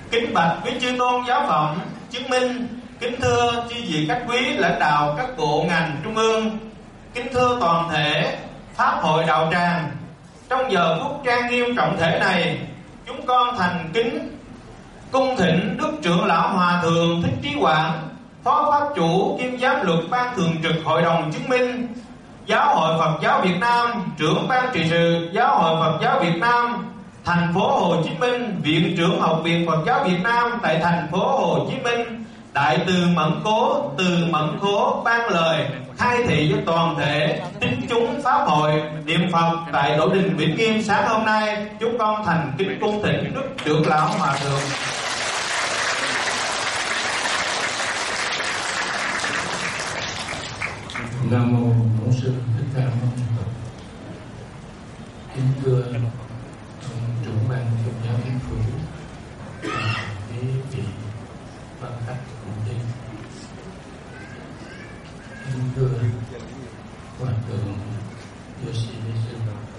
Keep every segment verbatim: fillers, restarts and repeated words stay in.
Kính bạch quý chư tôn giáo phẩm chứng minh. Kính thưa chư vị khách quý lãnh đạo các bộ ngành trung ương. Kính thưa toàn thể Pháp hội đạo tràng. Trong giờ phút trang nghiêm trọng thể này, chúng con thành kính cung thỉnh Đức Trưởng lão Hòa thượng Thích Trí Quảng, Phó Pháp chủ kiêm giám luật Ban thường trực Hội đồng chứng minh Giáo hội Phật giáo Việt Nam, trưởng ban trị sự Giáo hội Phật giáo Việt Nam thành phố Hồ Chí Minh, Viện trưởng Học viện Phật giáo Việt Nam tại thành phố Hồ Chí Minh, Đại từ Mẫn Cố, từ Mẫn Cố ban lời khai thị với toàn thể tín chúng Pháp hội niệm Phật tại Tổ đình Vĩnh Nghiêm sáng hôm nay. Chúng con thành kính cung thỉnh Đức Trưởng lão Hòa thượng. Nam mô Bổn Sư Thích Ca Mâu Ni Phật. Kính thưa trưởng ban tôn giáo chính phủ, quý vị ban khách cùng đi. Kính thưa Hòa thượng Yoshimitsu,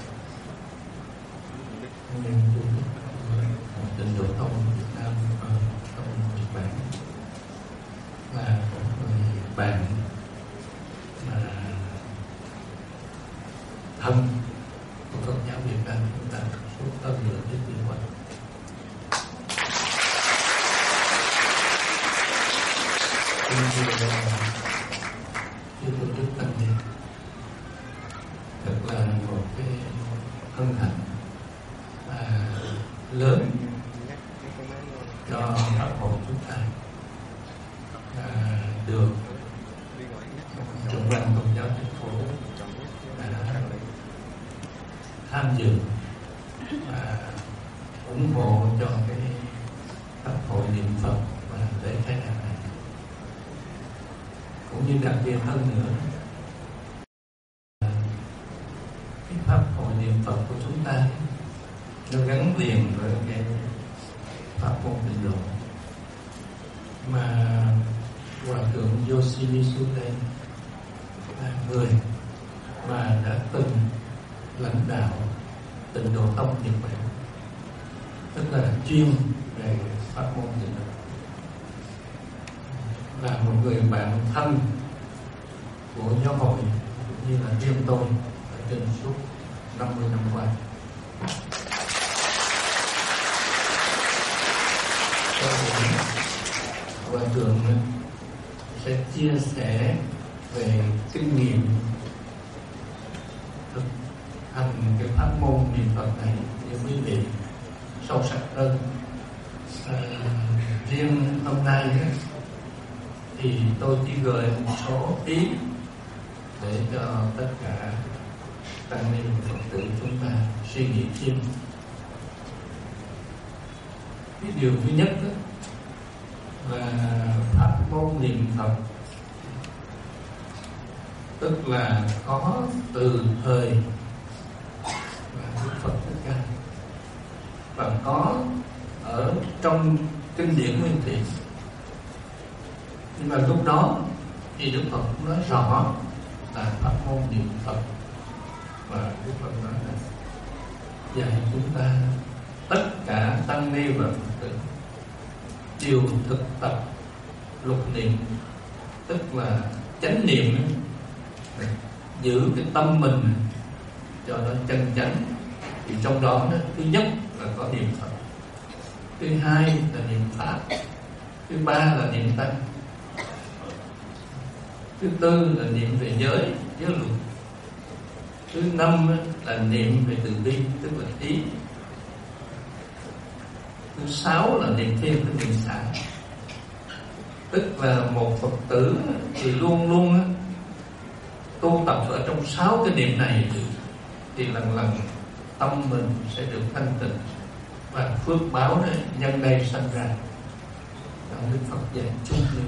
nguyên chủ tịch của Tịnh Độ Tông Việt Nam và Tông Nhật Bản, và một người bạn mà thân của Phật giáo Việt Nam chúng ta suốt hơn nửa thế kỷ qua. Kính thưa chư tổ chức tăng ni, thật là một cái hân hạnh à, lớn cho Pháp hội chúng ta à, được trưởng ban tôn giáo thành phố đã tham dự và ủng hộ cho cái Pháp hội niệm Phật và lễ khai mạc này, cũng như đặc biệt hơn nữa cái Pháp hội niệm Phật của chúng ta nó gắn liền với cái pháp môn Tịnh độ mà Hòa thượng Yoshimitsu đây là người mà đã từng lãnh đạo Tịnh Độ Tông Nhật Bản, tức là chuyên về pháp môn Tịnh độ, là một người bạn thân của giáo hội cũng như là riêng tôi ở trên suốt năm mươi năm qua. Hòa thượng sẽ chia sẻ về kinh nghiệm thực hành cái pháp môn niệm Phật này cho quý vị sâu sắc hơn. À, riêng hôm nay thì tôi chỉ gửi một số ý để cho tất cả tăng ni Phật tử chúng ta suy nghĩ thêm. Cái điều thứ nhất đó là pháp môn niệm Phật, tức là có từ thời và Đức Phật Thích Ca, và có ở trong kinh điển Nguyên Thủy. Nhưng mà lúc đó thì Đức Phật cũng nói rõ là pháp môn niệm Phật, và Đức Phật nói là dạy chúng ta tất cả tăng ni và Phật tử đều thực tập lục niệm, tức là chánh niệm, giữ cái tâm mình cho nó chân chánh. Thì trong đó, đó thứ nhất là có niệm Phật, thứ hai là niệm Pháp, thứ ba là niệm Tăng, thứ tư là niệm về giới, giới luật, thứ năm là niệm về từ bi, tức là ý, thứ sáu là niệm thiên, tức niệm xả. Tức là một Phật tử thì luôn luôn tu tập ở trong sáu cái niệm này thì lần lần tâm mình sẽ được thanh tịnh và phước báo này nhân đây sanh ra. Đạo Đức Phật dạy chung lên.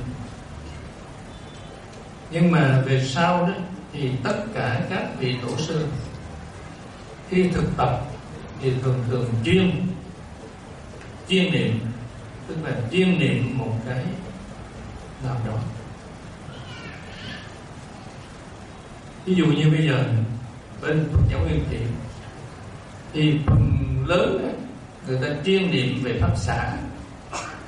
Nhưng mà về sau đó thì tất cả các vị tổ sư khi thực tập thì thường thường chuyên chuyên niệm, tức là chuyên niệm một cái nào đó. Ví dụ như bây giờ bên Phật giáo Nguyên Thủy thì phần lớn người ta chuyên niệm về pháp xả,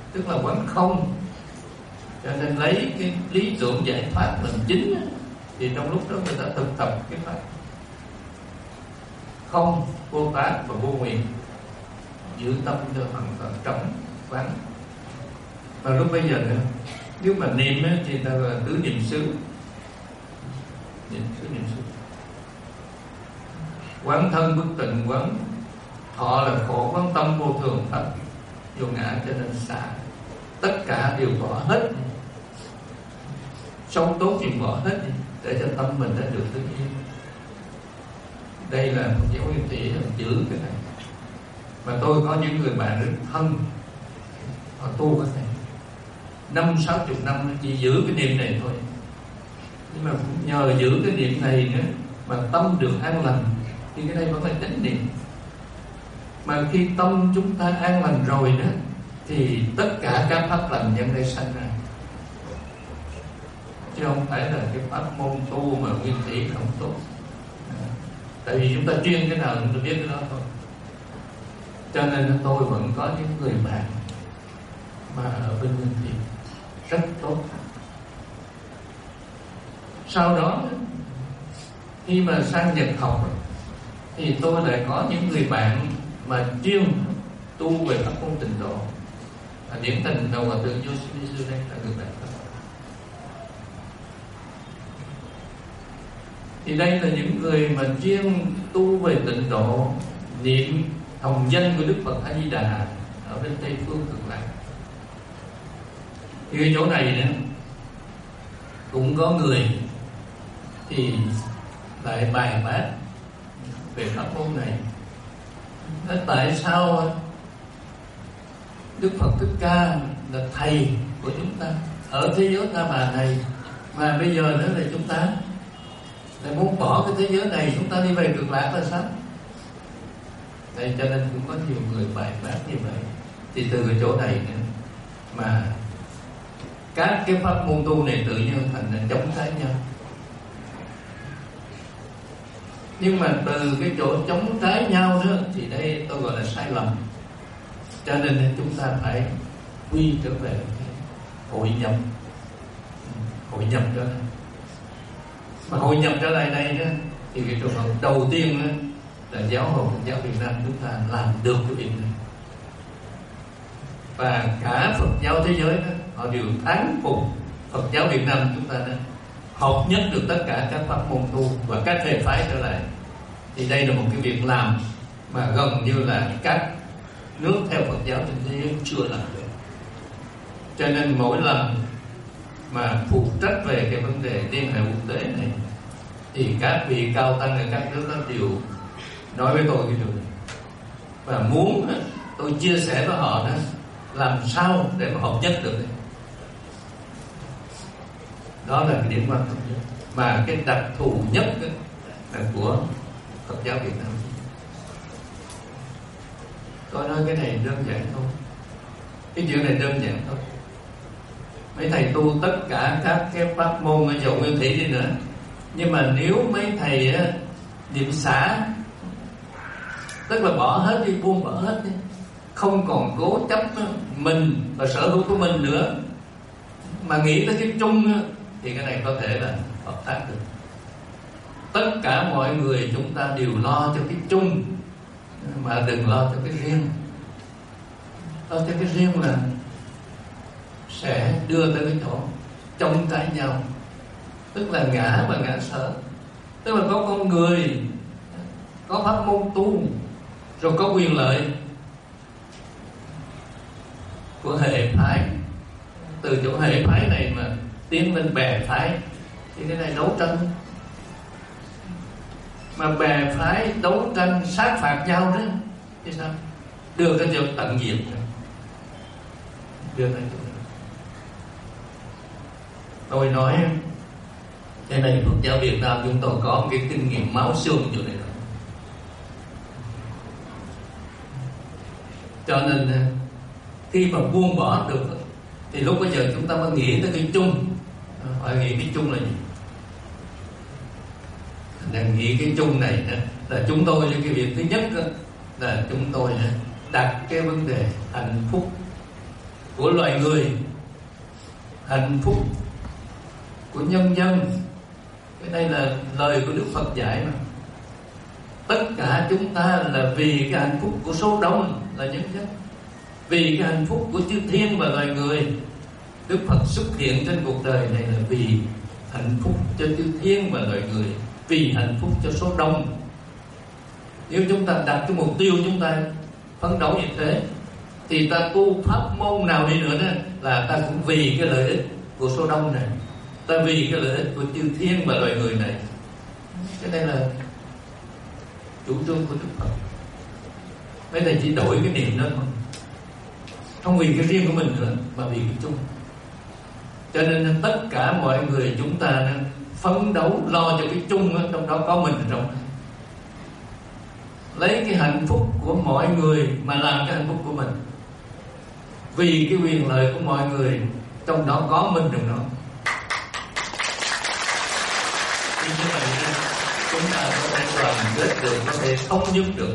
tức là quán không. Cho nên lấy cái lý tưởng giải thoát làm chính, thì trong lúc đó người ta thực tập cái pháp không, vô tác và vô nguyện, giữ tâm cho hoàn toàn trống vắng. Và lúc bây giờ nữa, nếu mà niệm ấy, thì ta là tứ niệm xứ, niệm tứ niệm xứ. Quán thân bất tịnh, quán thọ là khổ, quán tâm vô thường pháp vô ngã, cho nên xả tất cả đều bỏ hết, sống tốt thì bỏ hết đi, để cho tâm mình đã được tự nhiên. Đây là Phật giáo Nguyên Thủy giữ cái này. Mà tôi có những người bạn rất thân, họ tu cái này năm sáu chục năm chỉ giữ cái niệm này thôi. Nhưng mà nhờ giữ cái niệm này nữa mà tâm được an lành, thì cái này vẫn là chánh niệm. Mà khi tâm chúng ta an lành rồi đó, thì tất cả các pháp lành nhân đây sanh ra, chứ không phải là cái pháp môn tu mà Nguyên Thủy không tốt. Tại vì chúng ta chuyên cái nào chúng ta biết cái đó thôi. Cho nên tôi vẫn có những người bạn mà ở bên Nguyên Thủy rất tốt. Sau đó khi mà sang Nhật học thì tôi lại có những người bạn mà chuyên tu về pháp môn tịnh độ. Điển tình đầu hòa thượng Yoshimitsu đây là người bạn đó. Thì đây là những người mà chuyên tu về tịnh độ, niệm hồng danh của Đức Phật A Di Đà ở bên Tây phương Cực Lạc. Thì cái chỗ này nữa cũng có người thì lại bài bác về pháp môn này. Thế tại sao Đức Phật Thích Ca là thầy của chúng ta ở thế giới Ta Bà này, mà bây giờ nữa là chúng ta lại muốn bỏ cái thế giới này, chúng ta đi về Cực Lạc là sao? Đây, cho nên cũng có nhiều người bài bác như vậy. Thì từ cái chỗ này nữa mà các cái pháp môn tu này tự nhiên thành là chống trái nhau. Nhưng mà từ cái chỗ chống trái nhau đó thì đây tôi gọi là sai lầm. Cho nên chúng ta phải quy trở về hội nhập, hội nhập trở lại. Mà hội nhập trở lại đây đó, thì cái trường hợp đầu tiên đó là giáo hội Phật giáo Việt Nam chúng ta làm được cái việc này. Và cả Phật giáo thế giới đó, họ đều thán phục Phật giáo Việt Nam chúng ta đó hợp nhất được tất cả các pháp môn tu và các thể phái trở lại. Thì đây là một cái việc làm mà gần như là các nước theo Phật giáo trên thế giới chưa làm được. Cho nên mỗi lần mà phụ trách về cái vấn đề liên hệ quốc tế này thì các vị cao tăng ở các nước đó đều nói với tôi cái điều này, và muốn tôi chia sẻ với họ đó làm sao để mà hợp nhất được. Đó là cái điểm quan trọng nhất, mà cái đặc thù nhất là của Phật giáo Việt Nam. Tôi nói cái này đơn giản thôi, cái chuyện này đơn giản thôi. Mấy thầy tu tất cả các cái pháp môn ở dầu Nguyên Thủy đi nữa, nhưng mà nếu mấy thầy á, niệm xả, tức là bỏ hết đi, buông bỏ hết đi, không còn cố chấp mình và sở hữu của mình nữa, mà nghĩ tới cái chung, thì cái này có thể là hợp tác được. Tất cả mọi người chúng ta đều lo cho cái chung, mà đừng lo cho cái riêng. Lo cho cái riêng là sẽ đưa tới cái chỗ chống trái nhau, tức là ngã và ngã sở. Tức là có con người có pháp môn tu, rồi có quyền lợi của hệ phái, từ chỗ hệ phái này mà tiến lên bè phái, thì cái này đấu tranh. Mà bè phái đấu tranh sát phạt nhau đó thì sao? Đưa cái chỗ tận diệt, đưa cái chỗ. Tôi nói cái này Phật giáo Việt Nam chúng tôi có một cái kinh nghiệm máu xương chỗ này rồi. Cho nên khi mà buông bỏ được thì lúc bây giờ chúng ta mới nghĩ tới cái chung. Phải nghĩ cái chung là gì? Đang nghĩ cái chung này đó, là chúng tôi, cái việc thứ nhất đó, là chúng tôi đặt cái vấn đề hạnh phúc của loài người, hạnh phúc của nhân dân. Cái này là lời của Đức Phật dạy mà. Tất cả chúng ta là vì cái hạnh phúc của số đông là nhân dân, vì cái hạnh phúc của chư thiên và loài người. Đức Phật xuất hiện trên cuộc đời này là vì hạnh phúc cho chư thiên và loài người, vì hạnh phúc cho số đông. Nếu chúng ta đặt cái mục tiêu chúng ta phấn đấu như thế, thì ta tu pháp môn nào đi nữa đó, là ta cũng vì cái lợi ích của số đông này, ta vì cái lợi ích của chư thiên và loài người này. Cái này là chủ trương của Đức Phật. Mấy thầy chỉ đổi cái niệm đó thôi, không vì cái riêng của mình nữa, mà vì cái chung. Cho nên tất cả mọi người chúng ta phấn đấu lo cho cái chung đó, trong đó có mình trong đó. Lấy cái hạnh phúc của mọi người mà làm cái hạnh phúc của mình, vì cái quyền lợi của mọi người, trong đó có mình trong đó. Như vậy chúng ta có thể đoàn kết được, có thể thống nhất được.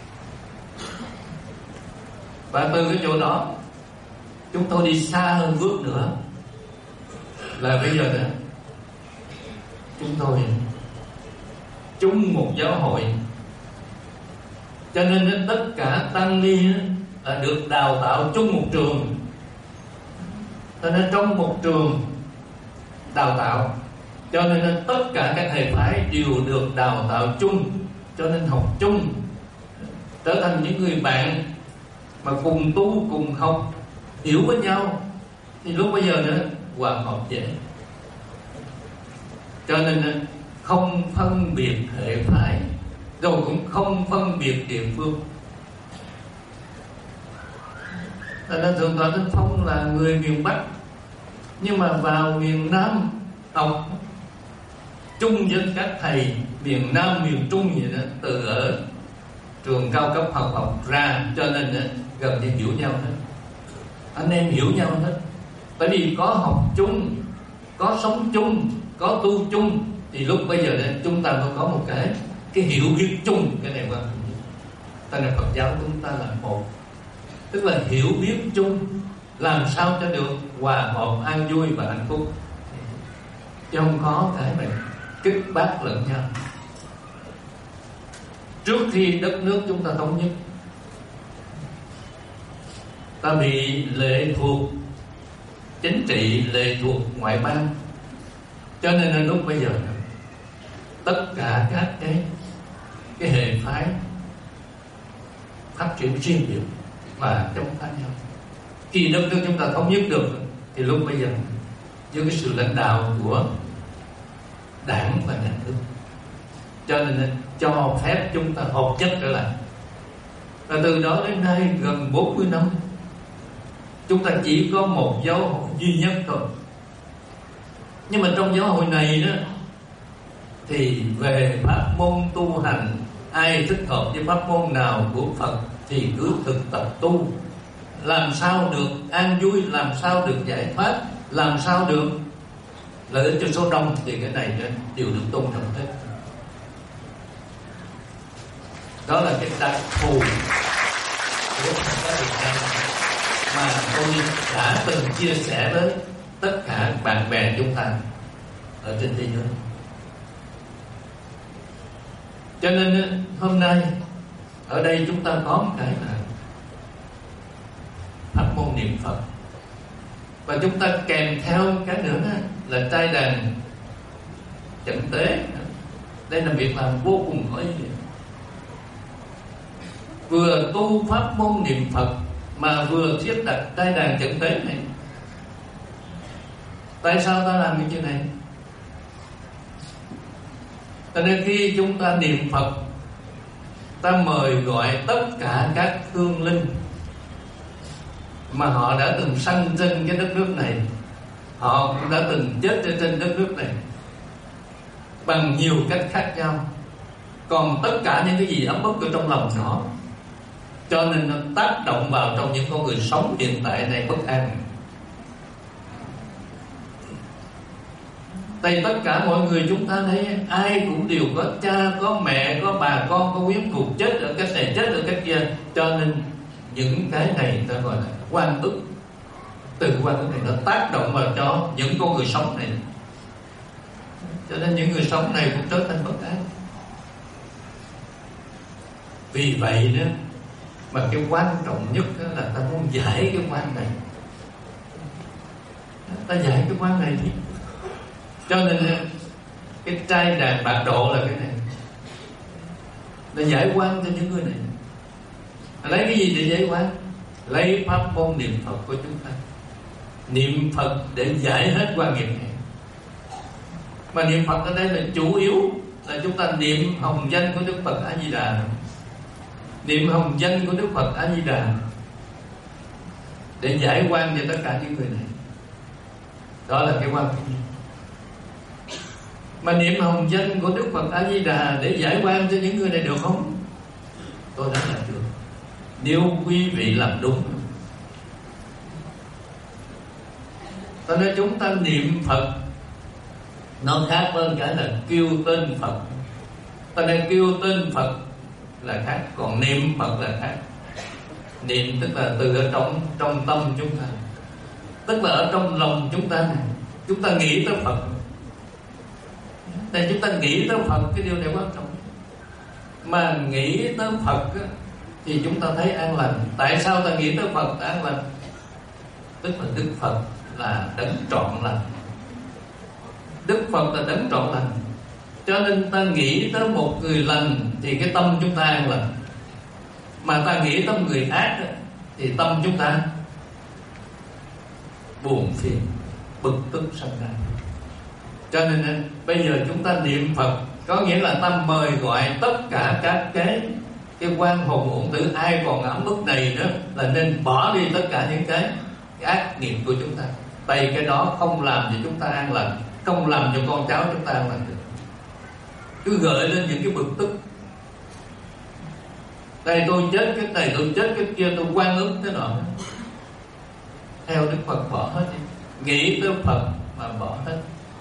Và từ cái chỗ đó chúng tôi đi xa hơn bước nữa, là bây giờ đó chúng tôi chung một giáo hội. Cho nên tất cả tăng ni là được đào tạo chung một trường. Cho nên trong một trường đào tạo, cho nên tất cả các thầy phái đều được đào tạo chung, cho nên học chung, trở thành những người bạn mà cùng tu, cùng học, hiểu với nhau, thì lúc bây giờ nữa hòa hợp dễ. Cho nên không phân biệt hệ phái, rồi cũng không phân biệt địa phương. Nên Thượng tọa Thích Phong là người miền Bắc, nhưng mà vào miền Nam học chung với các thầy miền Nam, miền Trung vậy đó, từ ở trường cao cấp học học ra, cho nên đó, gần như hiểu nhau hết. Anh em hiểu nhau hết, bởi vì có học chung, có sống chung, có tu chung, thì lúc bây giờ đây chúng ta mới có một cái cái hiểu biết chung. Cái này quan trọng nhất. Ta là Phật giáo chúng ta là một, tức là hiểu biết chung, làm sao cho được hòa hợp, an vui và hạnh phúc, chứ không có cái mà kích bác lẫn nhau. Trước khi đất nước chúng ta thống nhất, ta bị lệ thuộc chính trị, lệ thuộc ngoại bang, cho nên là lúc bây giờ tất cả các cái cái hệ phái phát triển riêng biệt và chống phá nhau. Khi đất nước chúng ta thống nhất được, thì lúc bây giờ với cái sự lãnh đạo của đảng và nhà nước, cho nên cho phép chúng ta hợp nhất trở lại. Và từ đó đến nay gần bốn mươi năm, chúng ta chỉ có một giáo hội duy nhất thôi. Nhưng mà trong giáo hội này đó, thì về pháp môn tu hành, ai thích hợp với pháp môn nào của Phật thì cứ thực tập tu, làm sao được an vui, làm sao được giải thoát, làm sao được lợi ích cho số đông, thì cái này đều được tôn trọng hết. Đó là cái đặc thù của Phật giáo Việt Nam mà tôi đã từng chia sẻ với tất cả bạn bè chúng ta ở trên thế giới. Cho nên hôm nay ở đây chúng ta có một cái là pháp môn niệm Phật, và chúng ta kèm theo cái nữa là trai đàn chẩn tế. Đây là việc làm vô cùng có ý nghĩa. Vừa tu pháp môn niệm Phật mà vừa thiết đặt trai đàn chẩn tế này. Tại sao ta làm cái chuyện này? Cho nên khi chúng ta niệm Phật, ta mời gọi tất cả các hương linh mà họ đã từng sanh trên cái đất nước này, họ cũng đã từng chết trên đất nước này bằng nhiều cách khác nhau. Còn tất cả những cái gì ấm ức ở trong lòng nó, cho nên nó tác động vào trong những con người sống hiện tại này bất an. Tại tất cả mọi người chúng ta thấy ai cũng đều có cha, có mẹ, có bà con, có quyến thuộc, chết ở cách này, chết ở cách kia. Cho nên những cái này ta gọi là oan ức. từ quan ức này nó tác động vào cho những con người sống này, cho nên những người sống này cũng trở thành bất an. Vì vậy đó mà cái quan trọng nhất là ta muốn giải cái quan này, ta giải cái quan này đi. Cho nên cái trai đàn bạc độ là cái này, là giải quan cho những người này. Lấy cái gì để giải quan? Lấy pháp môn niệm Phật của chúng ta, niệm Phật để giải hết quan nghiệp này. Mà niệm Phật ở đây là chủ yếu là chúng ta niệm hồng danh của Đức Phật A Di Đà, niệm hồng danh của Đức Phật A Di Đà để giải quan cho tất cả những người này. Đó là cái quan trọng. Mà niệm hồng danh của Đức Phật A Di Đà để giải quan cho những người này được không? Tôi nói là được, nếu quý vị làm đúng. Cho nên chúng ta niệm Phật nó khác hơn cái là kêu tên Phật. Cho nên kêu tên Phật là khác, còn niệm Phật là khác. Niệm tức là từ ở trong trong tâm chúng ta, tức là ở trong lòng chúng ta này, chúng ta nghĩ tới Phật. Để chúng ta nghĩ tới Phật, cái điều này quan trọng. Mà nghĩ tới Phật á, thì chúng ta thấy an lành. Tại sao ta nghĩ tới Phật an lành? Tức là Đức Phật là đấng trọn lành. Đức Phật là đấng trọn lành. Cho nên ta nghĩ tới một người lành thì cái tâm chúng ta an lành. Mà ta nghĩ tới người ác thì tâm chúng ta buồn phiền, bực tức sanh ra. Cho nên bây giờ chúng ta niệm Phật có nghĩa là ta mời gọi tất cả các cái cái quan hồn uổng tử, ai còn ấm ức này nữa là nên bỏ đi tất cả những cái, cái ác nghiệp của chúng ta. Tại cái đó không làm cho chúng ta an lành, không làm cho con cháu chúng ta an lành được. Cứ gợi lên những cái bực tức. Đây tôi chết cái này, tôi chết cái kia, tôi quan ức thế nọ. Theo Đức Phật bỏ hết đi. Nghĩ tới Phật mà bỏ hết.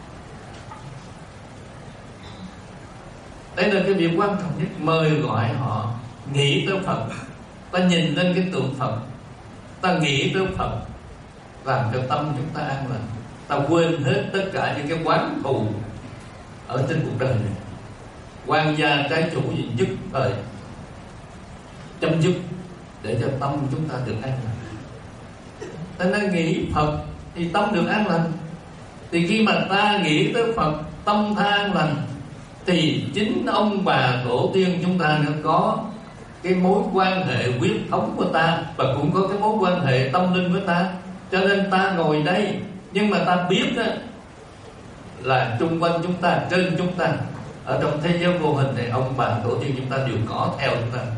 Đây là cái việc quan trọng nhất. Mời gọi họ nghĩ tới Phật. Ta nhìn lên cái tượng Phật, ta nghĩ tới Phật, làm cho tâm chúng ta an lành. Ta quên hết tất cả những cái quán thù ở trên cuộc đời này. Quan gia trái chủ gì nhất thời chấm dứt, để cho tâm chúng ta được an lành. Ta nên nghĩ Phật thì tâm được an lành. Thì khi mà ta nghĩ tới Phật, tâm ta an lành, thì chính ông bà tổ tiên chúng ta nó có cái mối quan hệ huyết thống của ta, và cũng có cái mối quan hệ tâm linh với ta. Cho nên ta ngồi đây, nhưng mà ta biết đó, là chung quanh chúng ta, trên chúng ta, ở trong thế giới vô hình này, ông bà tổ tiên chúng ta đều có theo chúng ta.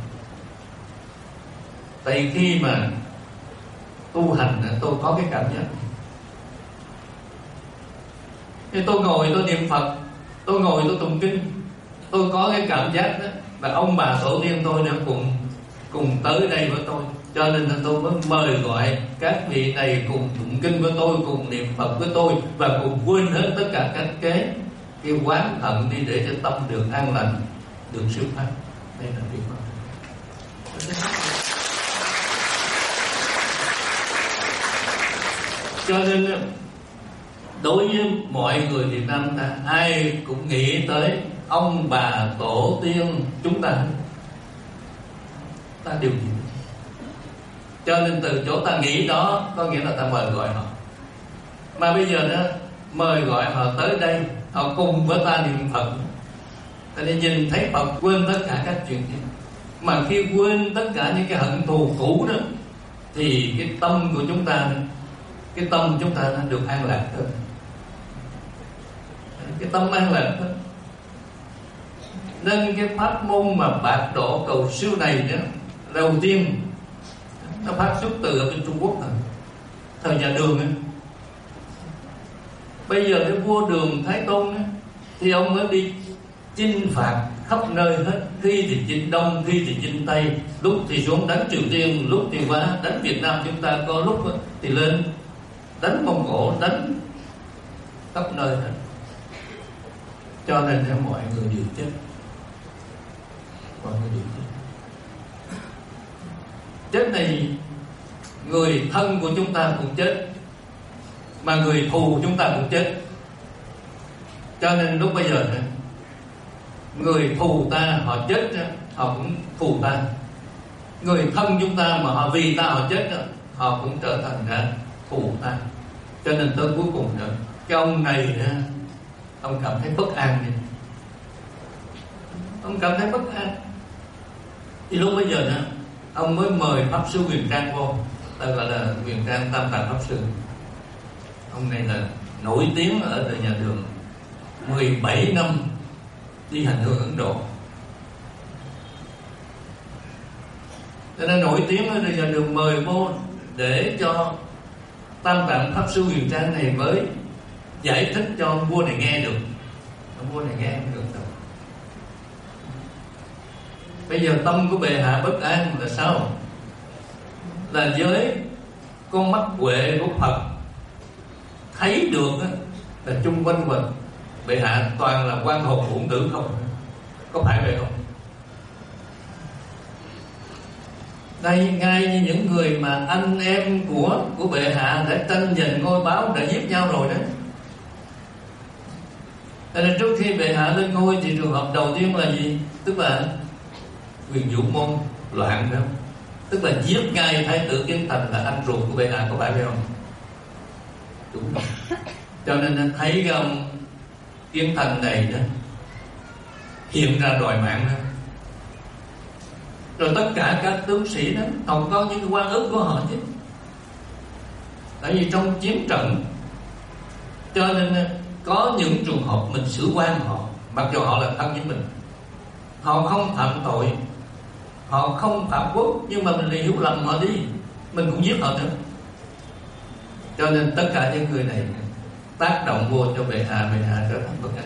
Tại khi mà tu hành, tôi có cái cảm giác, thì tôi ngồi tôi niệm Phật, tôi ngồi tôi tụng kinh, tôi có cái cảm giác đó là ông bà tổ tiên tôi đã cùng cùng tới đây với tôi. Cho nên là tôi mới mời gọi các vị này cùng tụng kinh với tôi, cùng niệm Phật với tôi, và cùng quên hết tất cả các cái cái oán hận đi, để cho tâm được an lành, được siêu thoát. Đây là việc quan trọng. Cho nên đối với mọi người Việt Nam ta, ai cũng nghĩ tới ông bà tổ tiên chúng ta, ta đều nghĩ. Cho nên từ chỗ ta nghĩ đó, có nghĩa là ta mời gọi họ. Mà bây giờ đó, mời gọi họ tới đây, họ cùng với ta niệm Phật. Ta để nhìn thấy Phật, quên tất cả các chuyện kia. Mà khi quên tất cả những cái hận thù cũ đó, thì cái tâm của chúng ta, cái tâm chúng ta nó được an lạc hơn. Cái tâm an lạc hơn. Nên cái pháp môn mà bạc độ cầu siêu này đó, đầu tiên nó phát xuất từ ở bên Trung Quốc rồi, thời nhà Đường ấy. Bây giờ cái vua Đường Thái Tôn ấy, thì ông mới đi chinh phạt khắp nơi hết. Khi thì chinh Đông, khi thì chinh Tây, lúc thì xuống đánh Triều Tiên, lúc thì qua đánh Việt Nam chúng ta, có lúc thì lên đánh Mông Cổ, đánh khắp nơi hết. Cho nên mọi người đều chết, mọi người đều chết. Chết này người thân của chúng ta cũng chết, mà người thù chúng ta cũng chết. Cho nên lúc bây giờ người thù ta họ chết, họ cũng thù ta. Người thân chúng ta mà họ vì ta họ chết, họ cũng trở thành ra thù ta. Cho nên tới cuối cùng nữa, cái ông này ông cảm thấy bất an đi. Ông cảm thấy bất an. Thì lúc bây giờ nữa, ông mới mời Pháp Sư Huyền Trang vô. Ta gọi là Huyền Trang Tam Tạng Pháp Sư. Ông này là nổi tiếng ở đời nhà Đường, mười bảy năm đi hành hương Ấn Độ. Cho nên nổi tiếng ở đời nhà Đường, mời vô để cho Tam Tạng Pháp Sư Huyền Trang này mới giải thích cho ông vua này nghe được. Ông vua này nghe không được đâu. Bây giờ tâm của bệ hạ bất an là sao? Là với con mắt huệ của Phật thấy được là chung quanh mình bệ hạ toàn là quan hồn uổng tử không? Có phải vậy không? Đây ngay như những người mà anh em của của bệ hạ đã tranh giành ngôi báo, đã giết nhau rồi đấy. Cho nên trước khi bệ hạ lên ngôi thì trường hợp đầu tiên là gì? Tức là Quyền Vũ Môn loạn đó. Tức là giết ngay thái tử Kiến Thành là anh ruột của bệ hạ, có phải vậy không? Đúng rồi. Cho nên thấy cái ông Kiến Thành này đó hiện ra đòi mạng đó. Rồi tất cả các tướng sĩ đó còn có những quan ức của họ chứ. Tại vì trong chiến trận, cho nên có những trường hợp mình xử quan họ, mặc dù họ là thân với mình, họ không phạm tội, họ không phạm quốc, nhưng mà mình lại hiểu lầm họ đi, mình cũng giết họ nữa. Cho nên tất cả những người này tác động vô cho bệ hạ, bệ hạ trở thành bất an.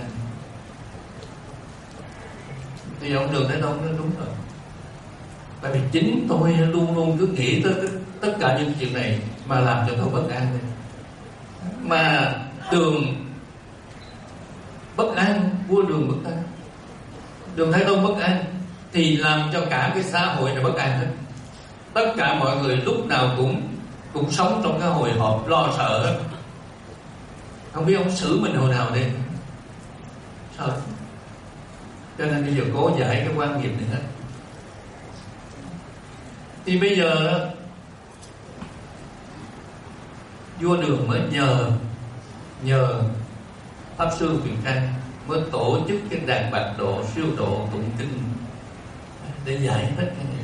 Thì ông Đường Thái Tông nói đúng rồi. Tại vì chính tôi luôn luôn cứ nghĩ tới tất cả những chuyện này mà làm cho tôi bất an này. Mà Đường bất an, vua Đường bất an, Đường Thái Tông bất an, thì làm cho cả cái xã hội này bất an hết. Tất cả mọi người lúc nào cũng cũng sống trong cái hồi hộp lo sợ hết. Không biết ông xử mình hồi nào đây. Sợ. Cho nên bây giờ cố giải cái quan nghiệp này hết. Thì bây giờ vua Đường mới nhờ nhờ Pháp Sư Huyền Trang mới tổ chức cái đàn bạc độ, siêu độ, tụng kinh để giải hết cái này.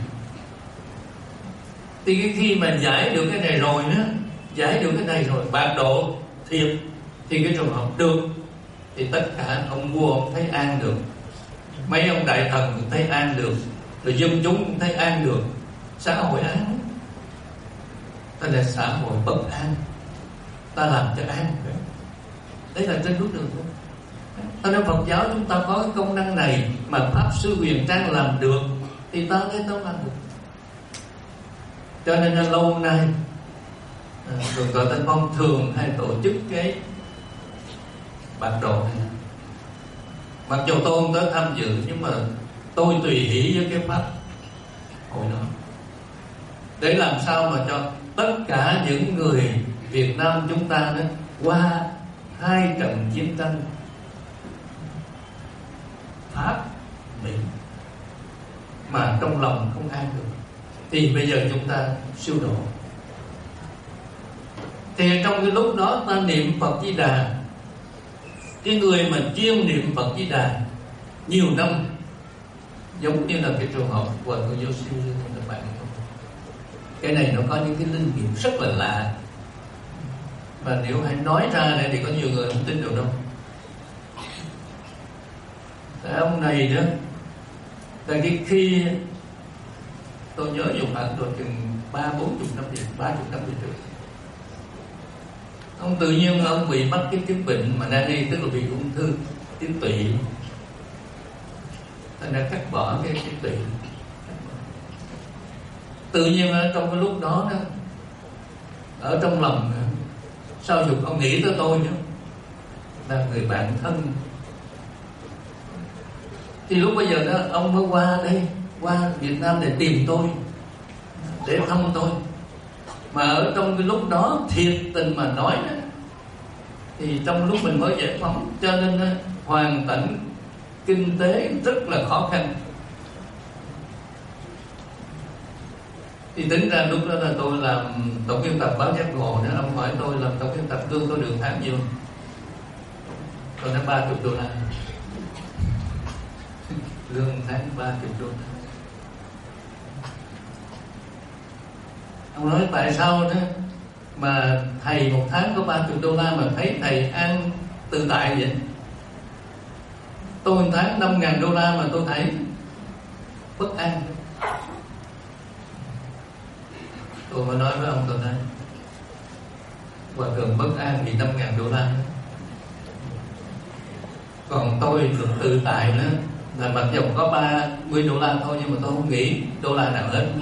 Thì cái khi mà giải được cái này rồi đó, giải được cái này rồi, bạc độ thiệt, thì cái trường hợp được, thì tất cả ông vua ông thấy an được, mấy ông đại thần cũng thấy an được, rồi dân chúng cũng thấy an được, xã hội an. Ta là xã hội bất an, ta làm cho an. Đấy là trên bước đường thôi. Cho nên Phật giáo chúng ta có cái công năng này mà Pháp Sư Huyền Trang làm được, thì ta nghe tao làm được. Cho nên là lâu nay Đường Tọa Tịnh Phong thường hay tổ chức cái bạc độ này. Mặc dù tôi không tới tham dự, nhưng mà tôi tùy hỷ với cái pháp hội đó, để làm sao mà cho tất cả những người Việt Nam chúng ta đó qua hai trận chiến tranh Pháp Mỹ mà trong lòng không an được, thì bây giờ chúng ta siêu độ. Thì trong cái lúc đó ta niệm Phật Di Đà, cái người mà chuyên niệm Phật Di Đà nhiều năm, giống như là cái trường hợp của người giáo sư các bạn không? Cái này nó có những cái linh nghiệm rất là lạ, và nếu hãy nói ra đây thì có nhiều người không tin được đâu. Tại ông này đó, tại cái khi tôi nhớ dùng khoảng độ chừng ba bốn chục năm về ba chục năm về trước, ông tự nhiên ông bị mắc cái chứng bệnh mà đang đi, tức là bị ung thư tuyến tụy, thành ra cắt bỏ cái tuyến tụy. Tự nhiên ở trong cái lúc đó đó, ở trong lòng sao dục ông nghĩ tới tôi nữa, là người bạn thân. Thì lúc bây giờ đó ông mới qua đây, qua Việt Nam để tìm tôi, để thăm tôi. Mà ở trong cái lúc đó thiệt tình mà nói đó, thì trong lúc mình mới giải phóng, cho nên hoàn cảnh kinh tế rất là khó khăn. Thì tính ra lúc đó là tôi làm tổng biên tập báo Giác Ngộ nữa, ông hỏi tôi làm tổng biên tập lương tôi được tháng nhiêu, tôi nói ba chục đô la, lương tháng ba chục đô la. Ông nói tại sao đó mà thầy một tháng có ba chục đô la mà thấy thầy ăn tự tại vậy? Tôi một tháng năm ngàn đô la mà tôi thấy bất an. Tôi mới nói với ông tôi nói Hòa Thượng bất an vì năm ngàn đô la, còn tôi được tự tại nữa là mặc dù có ba mươi đô la thôi, nhưng mà tôi không nghĩ đô la nào hết.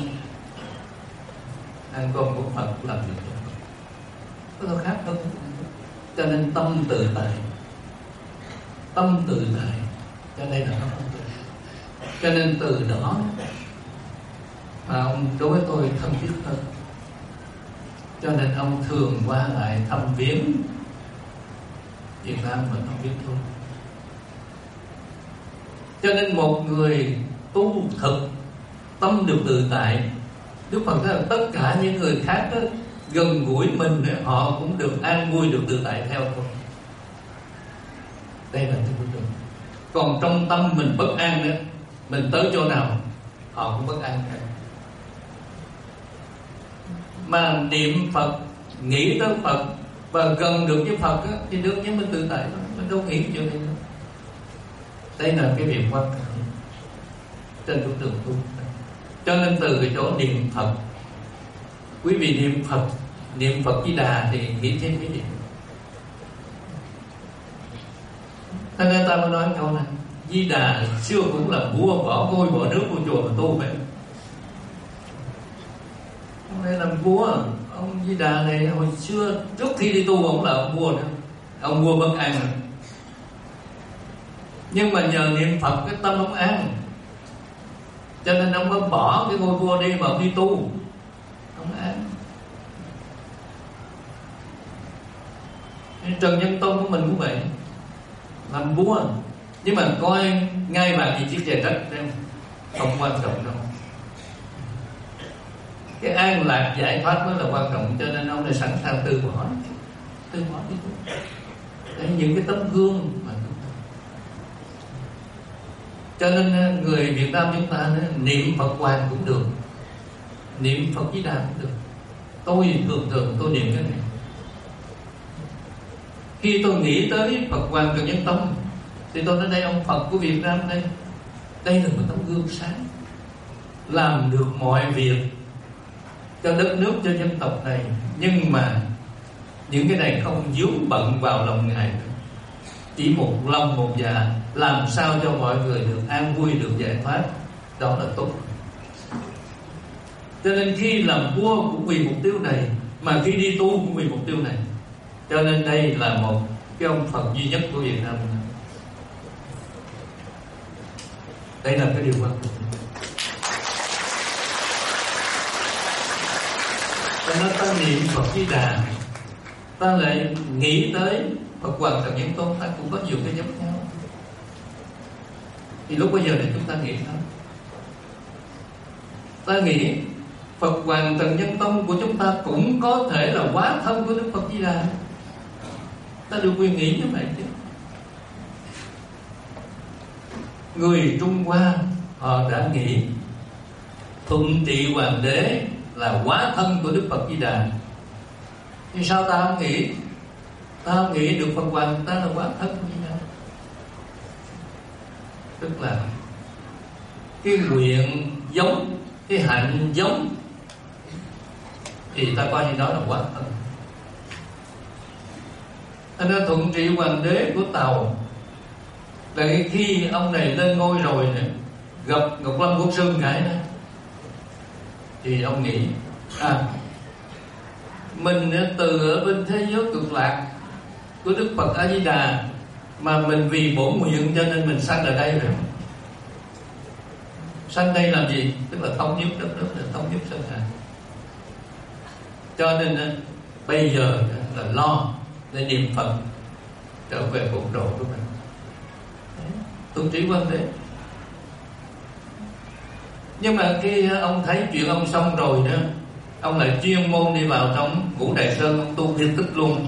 Ăn cơm của Phật làm được có tôi khác hơn. Cho nên tâm tự tại, tâm tự tại, cho nên là nó không tự. Cho nên từ đó mà ông đối với tôi thân thiết hơn. Cho nên ông thường qua lại thăm viếng Việt Nam mà không biết thôi. Cho nên một người tu thực tâm được tự tại, Đức Phật nói là tất cả những người khác đó, gần gũi mình họ cũng được an vui, được tự tại theo thôi. Đây là cái cuối cùng. Còn trong tâm mình bất an đó, mình tới chỗ nào họ cũng bất an cả. Mà niệm Phật, nghĩ tới Phật và gần được với Phật á, thì đương nhiên mình tự tại đó. Mình đâu nghĩ chuyện này nữa. Đây là cái việc quan trọng trên con đường tu. Cho nên từ cái chỗ niệm Phật, quý vị niệm Phật, niệm Phật Di Đà thì nghĩ thêm cái gì? Cho nên ta mới nói câu này, Di Đà xưa cũng là vua bỏ ngôi bỏ nước của chùa mà tu vậy. Ông này làm vua, ông Di Đà này hồi xưa trước khi đi tu ông là ông vua nữa, ông vua bất an. Nhưng mà nhờ niệm Phật cái tâm ông an, cho nên ông mới bỏ cái ngôi vua đi mà ông đi tu, ông an. Trần Nhân Tông của mình cũng vậy, làm vua nhưng mà coi ngai vàng gì chiếc chè đất em không quan trọng đâu. Cái an lạc giải thoát mới là quan trọng, cho nên ông này sẵn sàng từ bỏ, từ bỏ đi tu. Đấy, những cái tấm gương mà cho nên người Việt Nam chúng ta niệm Phật Hoàng cũng được, niệm Phật Di Đà cũng được. Tôi thường thường tôi niệm cái này. Khi tôi nghĩ tới Phật Hoàng Trần Nhân Tông thì tôi nói đây ông Phật của Việt Nam đây, đây là một tấm gương sáng, làm được mọi việc cho đất nước, cho dân tộc này. Nhưng mà những cái này không dướng bận vào lòng Ngài, chỉ một lòng một dạ, làm sao cho mọi người được an vui, được giải thoát, đó là tốt. Cho nên khi làm vua cũng vì mục tiêu này, mà khi đi tu cũng vì mục tiêu này. Cho nên đây là một cái ông Phật duy nhất của Việt Nam. Đây là cái điều quan trọng. Cho nên ta niệm Phật Di Đà, ta lại nghĩ tới Phật Hoàng Trần Nhân Tông, ta cũng có nhiều cái giống nhau. Thì lúc bây giờ này chúng ta nghĩ thôi, ta nghĩ Phật Hoàng Trần Nhân Tông của chúng ta cũng có thể là hóa thân của Đức Phật Di Đà. Ta được quyền nghĩ như vậy chứ. Người Trung Hoa họ đã nghĩ Thuận Trị Hoàng đế là hóa thân của Đức Phật Di Đà. Thì sao ta không nghĩ? Ta không nghĩ được Phật Hoàng ta là hóa thân của Di Đà. Tức là cái nguyện giống, cái hạnh giống, thì ta coi như đó là hóa thân. Thành ra Thuận Trị Hoàng đế của Tàu là khi ông này lên ngôi rồi này, gặp Ngọc Lâm Quốc Sư cái đó, thì ông nghĩ à, mình từ ở bên thế giới cực lạc của Đức Phật A Di Đà mà mình vì bổn nguyện cho nên mình sanh ở đây rồi. Sanh đây làm gì? Tức là thống nhất đất nước, là thống nhất sơn hà. Cho nên bây giờ là lo để niệm Phật trở về bổn độ của mình. Tu trí quan thế. Nhưng mà khi ông thấy chuyện ông xong rồi đó, ông lại chuyên môn đi vào trong Ngũ Đại Sơn, ông tu thiên tích luôn.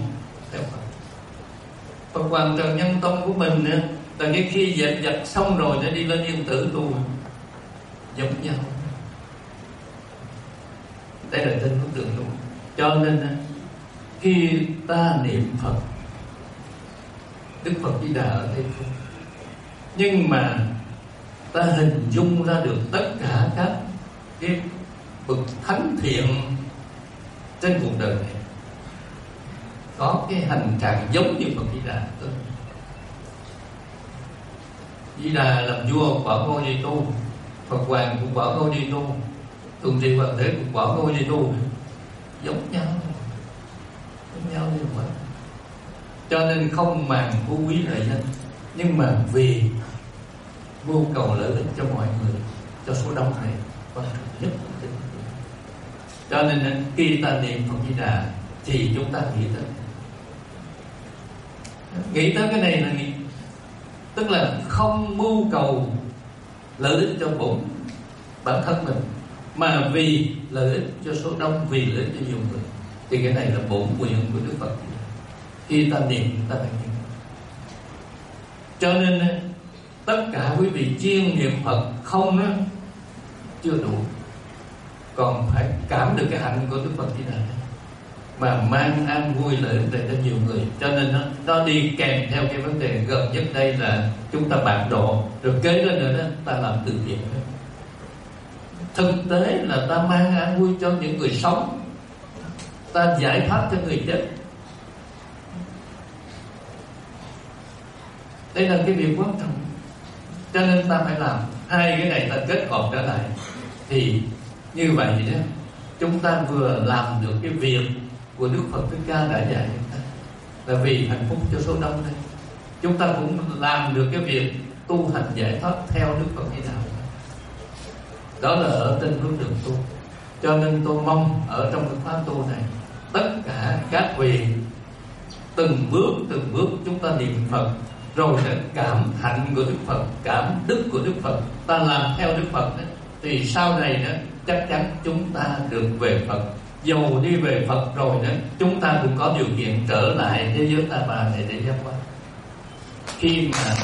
Phật Hoàng Trần Nhân Tông của mình nữa, là cái khi dẹp dặt xong rồi nó đi lên Yên Tử tu giống nhau. Đây là tên hướng tượng luôn. Cho nên khi ta niệm Phật, Đức Phật Di Đà ở đây không, nhưng mà ta hình dung ra được tất cả các cái bậc thánh thiện trên cuộc đời này có cái hành trạng giống như Phật Di Đà. Di Đà làm vua quả ngôi đi tu, Phật Hoàng cũng quả ngôi đi tu, Thường Trì Hoàng Đế cũng quả ngôi đi tu, giống nhau, giống nhau như vậy. Cho nên không màng phú quý lợi danh, nhưng mà vì mưu cầu lợi ích cho mọi người, cho số đông này quan trọng nhất. Cho nên khi ta niệm Phật Di Đà thì chúng ta nghĩ tới nghĩ tới cái này là nghĩ, tức là không mưu cầu lợi ích cho bổn bản thân mình, mà vì lợi ích cho số đông, vì lợi ích cho nhiều người. Thì cái này là bổn nguyện của Đức Phật. Khi ta niệm ta phải niệm. Cho nên tất cả quý vị chuyên niệm Phật không đó chưa đủ, còn phải cảm được cái hạnh của Đức Phật Di Đà mà mang an vui lợi ích để cho nhiều người. Cho nên nó, nó đi kèm theo cái vấn đề gần nhất đây là chúng ta bạc độ, rồi kế lên nữa đó ta làm từ thiện. Thực tế là ta mang an vui cho những người sống, ta giải thoát cho người chết. Đây là cái việc quan trọng. Cho nên ta phải làm hai cái này, ta kết hợp trở lại. Thì như vậy đó, chúng ta vừa làm được cái việc của Đức Phật Thích Ca đã dạy chúng ta, là vì hạnh phúc cho số đông đây. Chúng ta cũng làm được cái việc tu hành giải thoát theo Đức Phật Di Đà. Đó là ở trên hướng đường tu. Cho nên tôi mong ở trong cái khóa tu này, tất cả các vị từng bước từng bước chúng ta niệm Phật, rồi đã cảm hạnh của Đức Phật, cảm đức của Đức Phật, ta làm theo Đức Phật đó, thì sau này đó chắc chắn chúng ta được về Phật. Dầu đi về Phật rồi đó, chúng ta cũng có điều kiện trở lại thế giới ta bà này để giác quan. Khi mà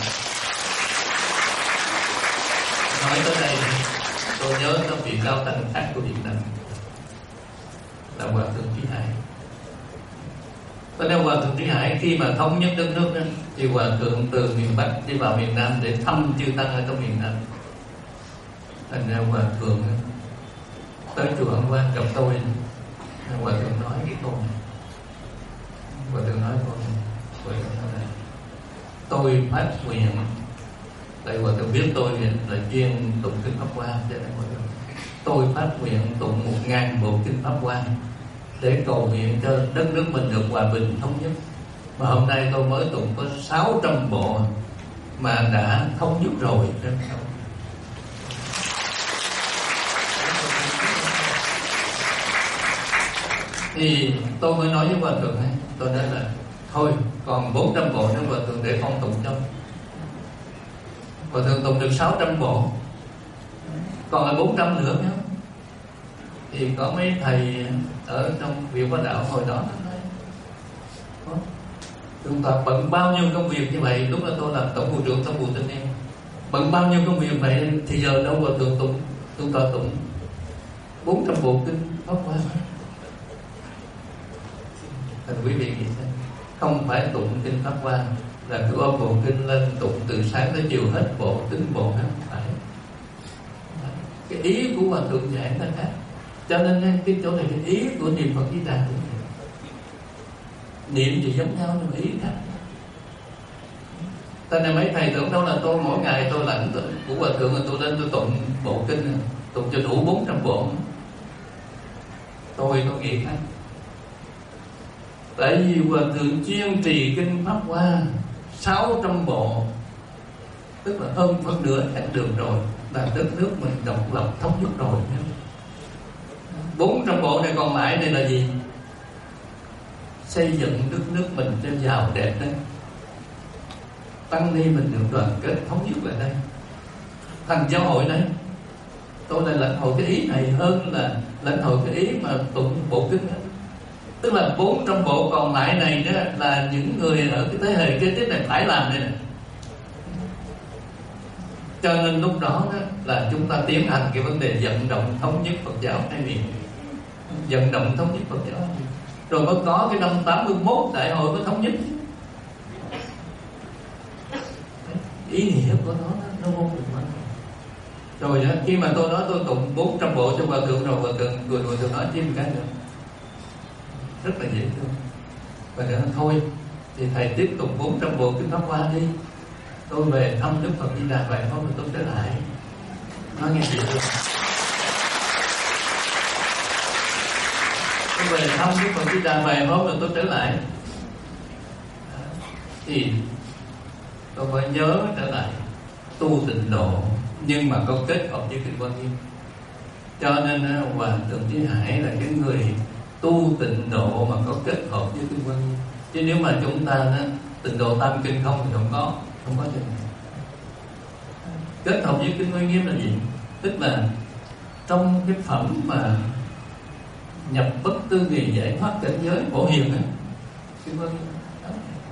nói tới đây, tôi nhớ tới vị cao tăng khác của Việt Nam là Hòa Thượng Trí Hải. Cho nên Hòa Thượng Trí Hải khi mà thống nhất đất nước đó, thì Hòa Thượng từ miền Bắc đi vào miền Nam để thăm chư tăng ở trong miền Nam. Thành ra Hòa Thượng tới chùa Ấn Quang gặp tôi, Hòa Thượng nói cái câu này. Hòa Thượng nói câu này, Hòa Thượng nói này: tôi phát nguyện, tại Hòa Thượng biết tôi là chuyên tụng kinh Pháp Hoa, cho nên Hòa Thượng, tôi phát nguyện tụng một ngàn bộ kinh Pháp Hoa để cầu nguyện cho đất nước mình được hòa bình thống nhất. Mà hôm nay tôi mới tụng có sáu trăm bộ mà đã thống nhất rồi. Thì tôi mới nói với Hòa Thượng ấy, tôi nói là thôi còn bốn trăm bộ nữa Hòa Thượng để con tụng cho. Hòa Thượng tụng được sáu trăm bộ, còn là bốn trăm nữa nhé. Thì có mấy thầy ở trong viện Hóa Đạo hồi đó nói, chúng ta bận bao nhiêu công việc như vậy. Lúc đó tôi làm tổng vụ trưởng tổng vụ Tinh Niên, bận bao nhiêu công việc vậy thì giờ đâu Hòa Thượng tụng, chúng ta tụng bốn trăm bộ kinh Pháp Hoa. Thành quý vị nghĩ xem, không phải tụng kinh Pháp Hoa là cứ ôm bộ kinh lên tụng từ sáng tới chiều hết bộ, tính bộ không phải. Cái ý của Hòa Thượng dạy là khác. Cho nên cái chỗ này cái ý của niệm Phật Di Đà, niệm thì giống nhau nhưng mà ý khác. Cho nên mấy thầy tưởng đâu là tôi mỗi ngày tôi lãnh của Hòa Thượng là tôi lên tôi tụng bộ kinh, tụng cho đủ bốn trăm bộ. Tôi tôi nghĩ khác. Tại vì Hòa Thượng chuyên trì kinh Pháp Hoa sáu trăm bộ, tức là hơn phân nửa chặng đường rồi, là đất nước mình độc lập thống nhất rồi. Bốn trăm bộ này còn lại này là gì? Xây dựng đất nước mình cho giàu đẹp đấy. tăng ni mình được đoàn kết thống nhất lại đây thành giáo hội này. Tôi là lãnh hội cái ý này hơn là lãnh hội cái ý mà tụng bộ kinh đó. Tức là bốn trăm bộ còn lại này đó là những người ở cái thế hệ kế tiếp này phải làm đây này. Cho nên lúc đó, đó là chúng ta tiến hành cái vấn đề vận động thống nhất Phật giáo hai miền, vận động thống nhất Phật giáo, rồi mới có cái năm tám mươi mốt đại hội mới thống nhất. Ý nghĩa của nó nó vô cùng quan trọng. Rồi đó, khi mà tôi nói tôi tụng bốn trăm bộ cho hòa thượng rồi, hòa thượng người hòa thượng nói thêm cái nữa rất là dễ thương. Và nữa thôi thì thầy tiếp tục bốn trăm bộ kinh Pháp Hoa đi, tôi về thăm Đức Phật Di Đà vài hôm rồi tôi trở lại. Nói nghe gì chưa? Tôi về thăm Đức Phật Di Đà vài hôm rồi tôi trở lại. Thì tôi phải nhớ trở lại tu tịnh độ, nhưng mà có kết hợp với Kinh Quan Nghiêm. Cho nên Hòa Thượng Chí Hải là cái người tu tịnh độ mà có kết hợp với Kinh Quan Nghiêm. Chứ nếu mà chúng ta đó, tịnh độ tam kinh không thì không có, không có gì. Kết hợp với Kinh Quan Nghiêm là gì? Tức là trong cái phẩm mà nhập bất tư nghị giải thoát cảnh giới Phổ Hiền đó, Kinh Quan Nghiêm đó.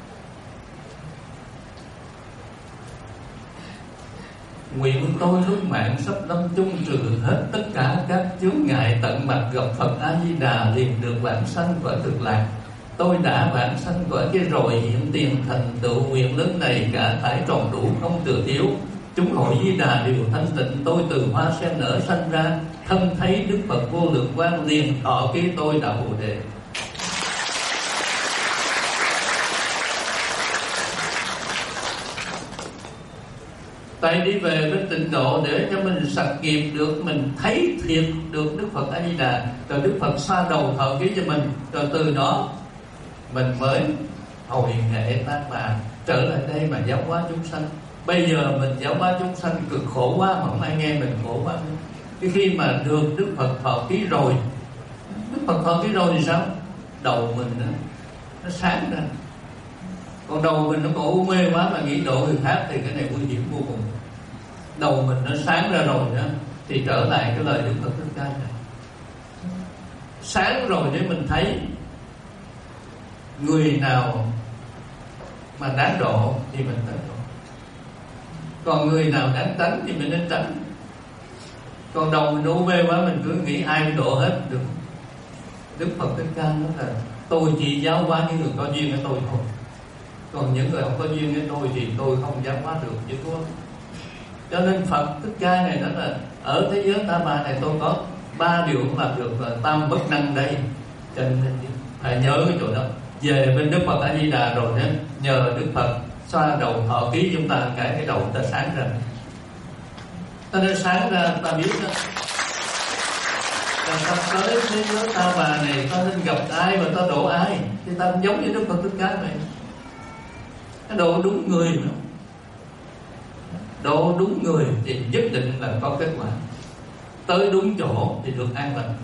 Nguyện tôi lúc mạng sắp lâm chung trừ hết tất cả các chướng ngại, tận mặt gặp Phật A Di Đà liền được vãng sanh cõi Cực Lạc. Tôi đã vãng sanh cõi kia rồi, hiện tiền thành tựu nguyện lớn này cả thải tròn đủ không thừa thiếu. Chúng hội Di Đà đều thanh tịnh, tôi từ hoa sen nở sanh ra, thân thấy Đức Phật vô lượng quang liền thọ ký tôi đạo Bồ Đề. Tại đi về với tịnh độ để cho mình sạch nghiệp được, mình thấy thiệt được Đức Phật A Di Đà, rồi Đức Phật xoa đầu thọ ký cho mình, rồi từ đó mình mới hồi nghệ tác bà trở lại đây mà giáo hóa chúng sanh. Bây giờ mình giáo hóa chúng sanh cực khổ quá mà không ai nghe mình khổ quá. Cái khi mà được Đức Phật thọ ký rồi, Đức Phật thọ ký rồi thì sao? Đầu mình nó, nó sáng ra. Còn đầu mình nó còn u mê quá mà nghĩ độ người khác thì cái này nguy hiểm vô cùng. Đầu mình nó sáng ra rồi đó thì trở lại cái lời Đức Phật Thích Ca này. Sáng rồi để mình thấy người nào mà đáng độ thì mình đáng độ, còn người nào đáng tránh thì mình nên tránh. Còn đầu mình u mê quá mình cứ nghĩ ai độ hết được. Đức Phật Thích Ca nói là tôi chỉ giáo hóa những người có duyên với tôi thôi, còn những người không có duyên với tôi thì tôi không giáo hóa được với tôi. Cho nên Phật Thích Ca này đó là ở thế giới Ta Bà này tôi có ba điều cũng làm được là tam bất năng đây. Cho nên phải nhớ cái chỗ đó. Về bên Đức Phật A Di Đà rồi đó, nhờ Đức Phật xoa đầu thọ ký chúng ta cái cái đầu ta sáng ra. Ta nên sáng ra ta biết đó. Và ta tới thế giới Ta Bà này ta nên gặp ai và ta độ ai thì ta giống như Đức Phật Thích Ca này. Cái độ đúng người nữa. Độ đúng người thì nhất định là có kết quả. Tới đúng chỗ thì được an lành.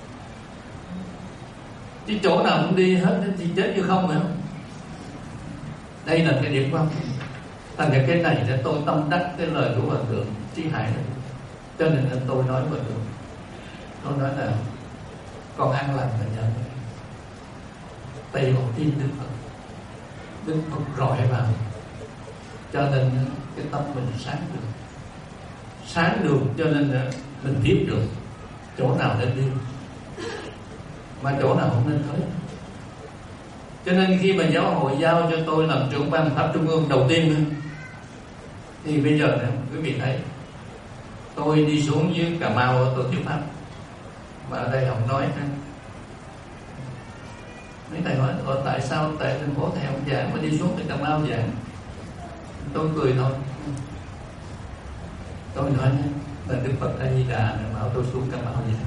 Chứ chỗ nào cũng đi hết thì chết như không phải không? Đây là cái điểm quan trọng. Thành ra cái này để tôi tâm đắc cái lời của Hòa Thượng Chí Hải này. Cho nên là tôi nói Hòa Thượng, tôi nói là con an lành là nhờ Tây một tin Đức Phật. Đức Phật rọi vào, cho nên cái tâm mình sáng được. Sáng được cho nên mình biết được chỗ nào nên đi mà chỗ nào không nên tới. Cho nên khi mà giáo hội giao cho tôi làm trưởng ban pháp trung ương đầu tiên thì bây giờ này, quý vị thấy tôi đi xuống dưới Cà Mau tổ chức pháp, mà ở đây không nói ha. Mấy thầy hỏi tại sao tại thành phố thầy không giảng mà đi xuống từ Cà Mau giảng. Tôi cười thôi. Tôi nói là Đức Phật A Di Đà bảo tôi xuống Cà Mau giảng.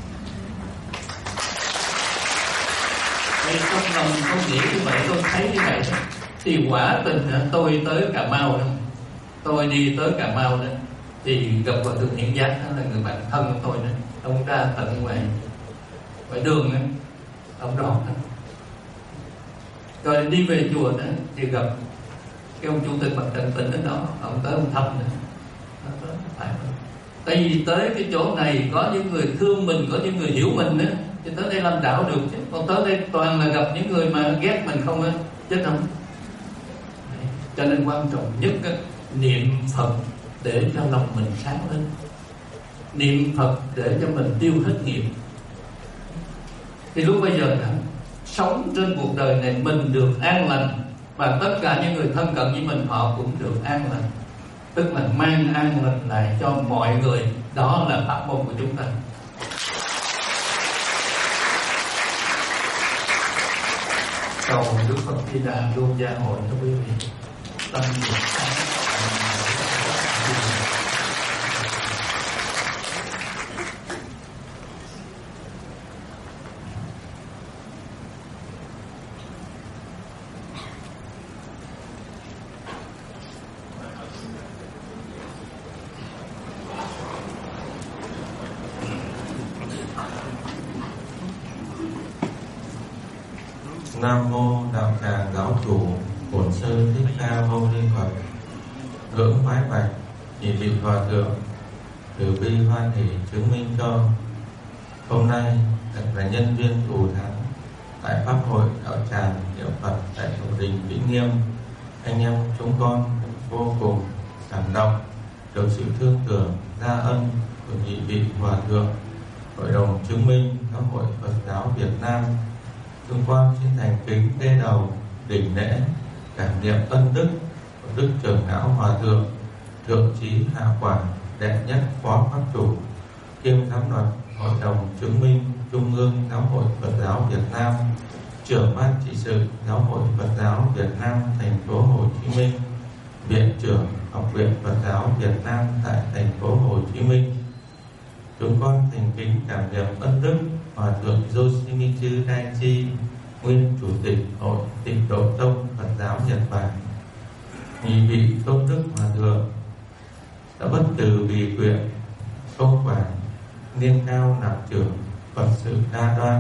Vì trong lòng tôi nghĩ như vậy, tôi thấy như vậy thì quả tình tôi tới Cà Mau đó, tôi đi tới Cà Mau đó thì gặp Hòa Thượng Hiện Giác, đó là người bạn thân của tôi đó. Ông ra tận ngoài ngoài đường đó, ông đón đó. Rồi đi về chùa đó thì gặp cái ông chủ tịch mặt trận tỉnh đó, ông tới ông thăm nữa. Phải không? Tại vì tới cái chỗ này có những người thương mình, có những người hiểu mình nữa, thì tới đây làm đạo được chứ. Còn tới đây toàn là gặp những người mà ghét mình không á, chết không? Cho nên quan trọng nhất á, niệm Phật để cho lòng mình sáng lên, niệm Phật để cho mình tiêu hết nghiệp. Thì lúc bây giờ đã sống trên cuộc đời này mình được an lành, và tất cả những người thân cận với mình họ cũng được an lành, tức là mang an lành lại cho mọi người. Đó là pháp môn của chúng ta. Cầu Đức Phật Di Đà luôn gia hội cho quý vị tâm niệm sáng. Nam mô Đạo Tràng Giáo Chủ Bổn Sư Thích Ca Mâu Ni Phật. Ngưỡng vái bạch nhị vị hòa thượng từ bi hoan hỷ chứng minh cho hôm nay thật là nhân duyên thù thắng tại pháp hội Đạo Tràng niệm Phật tại Tổ đình Vĩnh Nghiêm. Anh em chúng con vô cùng cảm động được sự thương tưởng gia ân của nhị vị hòa thượng Hội đồng chứng minh Giáo hội Phật giáo Việt Nam. Chúng con xin thành kính đê đầu đỉnh lễ cảm niệm ân đức của Đức Trưởng Lão Hòa Thượng Thượng Trí Hạ Quả Đệ Nhất Phó Pháp Chủ kiêm giám đốc Hội đồng chứng minh Trung ương Giáo hội Phật giáo Việt Nam, trưởng ban trị sự Giáo hội Phật giáo Việt Nam thành phố Hồ Chí Minh, viện trưởng Học viện Phật giáo Việt Nam tại thành phố Hồ Chí Minh. Chúng con thành kính cảm niệm ân đức Hòa thượng Yoshimitsu Daichi, nguyên chủ tịch Hội Tịnh Độ Tông Phật giáo Nhật Bản. Nhị vị tôn đức Hòa thượng đã bất từ vì nguyện không quản niên cao nạp trưởng Phật sự đa đoan,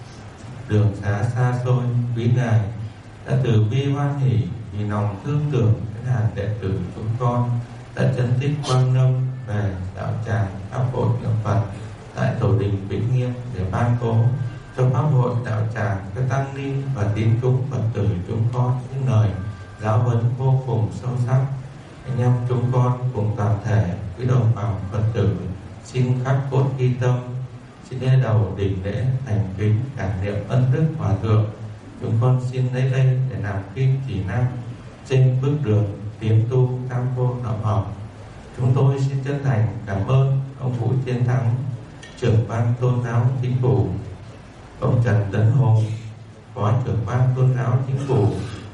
đường xá xa xôi, quý ngài đã từ bi hoan hỷ vì lòng thương tưởng đến hàng đệ tử chúng con đã chân tích quang lâm về đạo tràng pháp hội niệm Phật tại Tổ đình Vĩnh Nghiêm để ban bố cho pháp hội đạo tràng các tăng ni và tín chúng Phật tử chúng con những lời giáo huấn vô cùng sâu sắc. Anh em chúng con cùng toàn thể quý đồng bào Phật tử xin khắc cốt ghi tâm, xin đê đầu đỉnh lễ thành kính cảm niệm ân đức Hòa thượng. Chúng con xin lấy đây để làm kim chỉ nam trên bước đường tiến tu tam vô đạo học. Chúng tôi xin chân thành cảm ơn ông Vũ Chiến Thắng, trưởng ban tôn giáo chính phủ, ông Trần Tấn Hùng, phó trưởng ban tôn giáo chính phủ,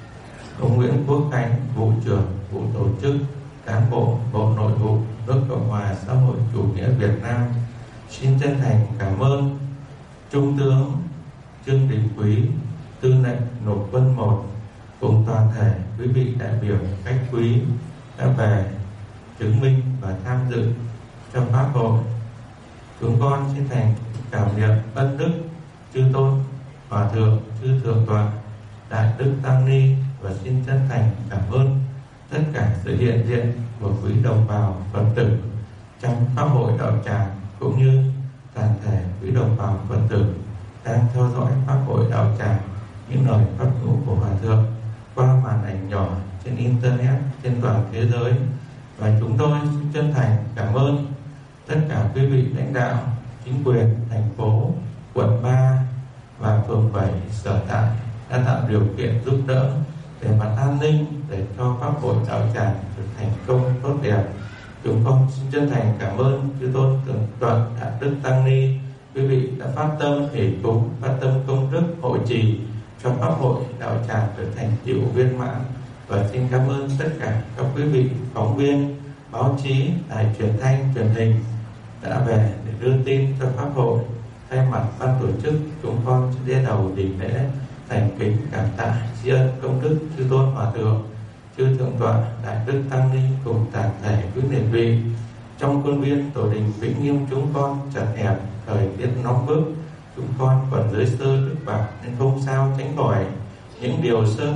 ông Nguyễn Quốc Khánh, vụ trưởng vụ tổ chức cán bộ Bộ Nội vụ nước Cộng hòa xã hội chủ nghĩa Việt Nam. Xin chân thành cảm ơn Trung tướng Trương Đình Quý, tư lệnh Lục Quân một cùng toàn thể quý vị đại biểu khách quý đã về chứng minh và tham dự trong pháp hội. Chúng con xin thành cảm niệm ân đức chư tôn Hòa thượng, chư thượng tọa, đại đức tăng ni và xin chân thành cảm ơn tất cả sự hiện diện của quý đồng bào Phật tử trong pháp hội đạo tràng cũng như toàn thể quý đồng bào Phật tử đang theo dõi pháp hội đạo tràng những lời pháp ngữ của Hòa thượng qua màn ảnh nhỏ trên internet trên toàn thế giới. Và chúng tôi xin chân thành cảm ơn tất cả quý vị lãnh đạo chính quyền thành phố, quận ba và phường bảy sở tại đã tạo điều kiện giúp đỡ về mặt an ninh để cho pháp hội đạo tràng được thành công tốt đẹp. Chúng con xin chân thành cảm ơn chư tôn thượng tọa đại đức tăng ni, quý vị đã phát tâm hỷ cúng, phát tâm công đức hộ trì cho pháp hội đạo tràng được thành tựu viên mãn. Và xin cảm ơn tất cả các quý vị phóng viên, báo chí, đài truyền thanh, truyền hình đã về để đưa tin cho pháp hội. Thay mặt ban tổ chức, chúng con xin đế đầu đỉnh lễ thành kính cảm tạ tri ân công đức chư tôn Hòa thượng, chư thượng tọa, đại đức tăng ni cùng toàn thể quý niệm vị. Trong khuôn viên Tổ đình Vĩnh Nghiêm chúng con chật hẹp, thời tiết nóng bức, chúng con còn dưới sơ đức bạc nên không sao tránh khỏi những điều sơ thất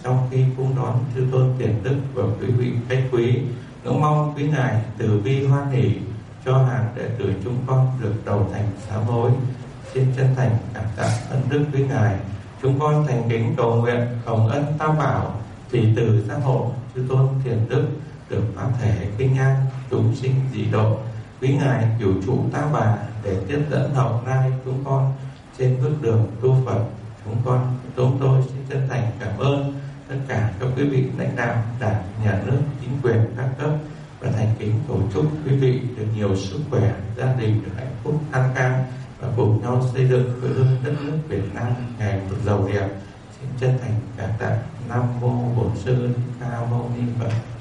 trong khi cung đón chư tôn tiền đức và quý vị khách quý, ngưỡng mong quý ngài từ bi hoan hỷ cho hàng đệ tử chúng con được đầu thành sám hối. Xin chân thành cảm tạ ân đức quý ngài. Chúng con thành kính cầu nguyện hồng ân tam bảo thì từ giác hộ chư tôn thiền đức được pháp thể kinh an chúng sinh dị độ. Quý ngài cửu trụ tam bà để tiếp dẫn hậu nai chúng con trên bước đường tu Phật. Chúng con chúng tôi xin chân thành cảm ơn tất cả các quý vị lãnh đạo đảng, nhà nước, chính quyền các cấp và thành kính cầu chúc quý vị được nhiều sức khỏe, gia đình được hạnh phúc an khang và cùng nhau xây dựng quê hương đất nước Việt Nam ngày một giàu đẹp. Xin chân thành cảm tạ. Nam mô Bổn Sư Thích Ca Mâu Ni Phật.